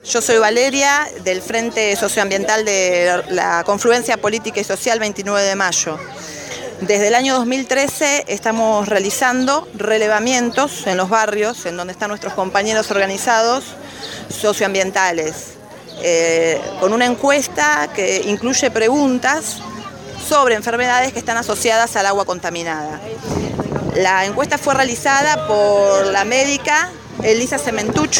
Yo soy Valeria, del Frente Socioambiental de la Confluencia Política y Social 29 de Mayo. Desde el año 2013 estamos realizando relevamientos en los barrios, en donde están nuestros compañeros organizados socioambientales, con una encuesta que incluye preguntas sobre enfermedades que están asociadas al agua contaminada. La encuesta fue realizada por la médica Elisa Sementuch,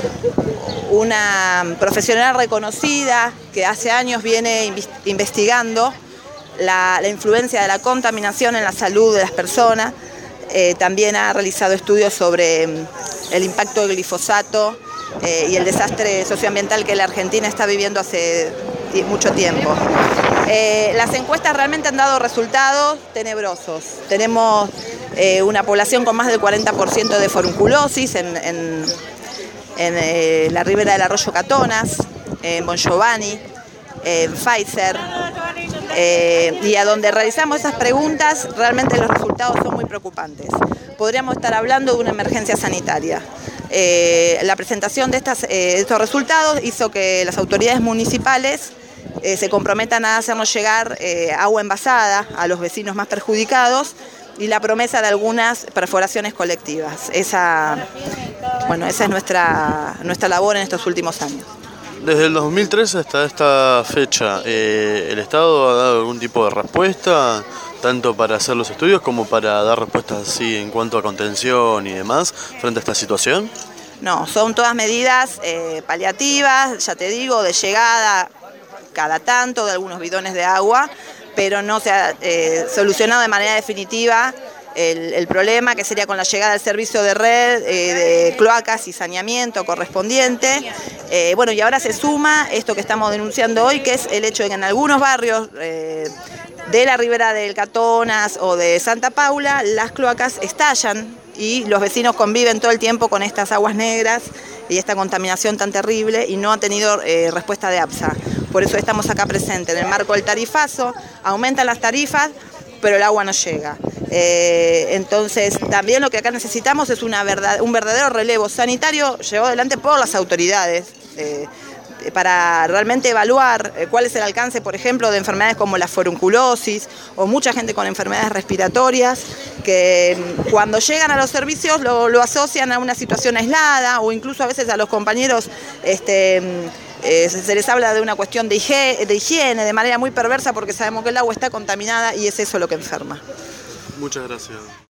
una profesional reconocida que hace años viene investigando la influencia de la contaminación en la salud de las personas. También ha realizado estudios sobre el impacto del glifosato y el desastre socioambiental que la Argentina está viviendo hace mucho tiempo. Las encuestas realmente han dado resultados tenebrosos. Tenemos una población con más del 40% de forunculosis en la ribera del arroyo Catonas, en Bongiovanni, en Pfizer, y a donde realizamos esas preguntas realmente los resultados son muy preocupantes. Podríamos estar hablando de una emergencia sanitaria. La presentación de estos resultados hizo que las autoridades municipales se comprometan a hacernos llegar agua envasada a los vecinos más perjudicados y la promesa de algunas perforaciones colectivas. Esa es nuestra labor en estos últimos años. Desde el 2013 hasta esta fecha, ¿el Estado ha dado algún tipo de respuesta, tanto para hacer los estudios como para dar respuestas así en cuanto a contención y demás, frente a esta situación? No, son todas medidas paliativas, ya te digo, de llegada cada tanto de algunos bidones de agua, pero no se ha solucionado de manera definitiva el problema, que sería con la llegada del servicio de red, de cloacas y saneamiento correspondiente. Y ahora se suma esto que estamos denunciando hoy, que es el hecho de que en algunos barrios de la ribera del Catonas o de Santa Paula, las cloacas estallan y los vecinos conviven todo el tiempo con estas aguas negras y esta contaminación tan terrible y no han tenido respuesta de APSA. Por eso estamos acá presentes. En el marco del tarifazo, aumentan las tarifas, pero el agua no llega. Entonces, también lo que acá necesitamos es un verdadero relevo sanitario llevado adelante por las autoridades para realmente evaluar cuál es el alcance, por ejemplo, de enfermedades como la forunculosis o mucha gente con enfermedades respiratorias que cuando llegan a los servicios lo asocian a una situación aislada o incluso a veces a los compañeros se les habla de una cuestión de higiene de manera muy perversa porque sabemos que el agua está contaminada y es eso lo que enferma. Muchas gracias.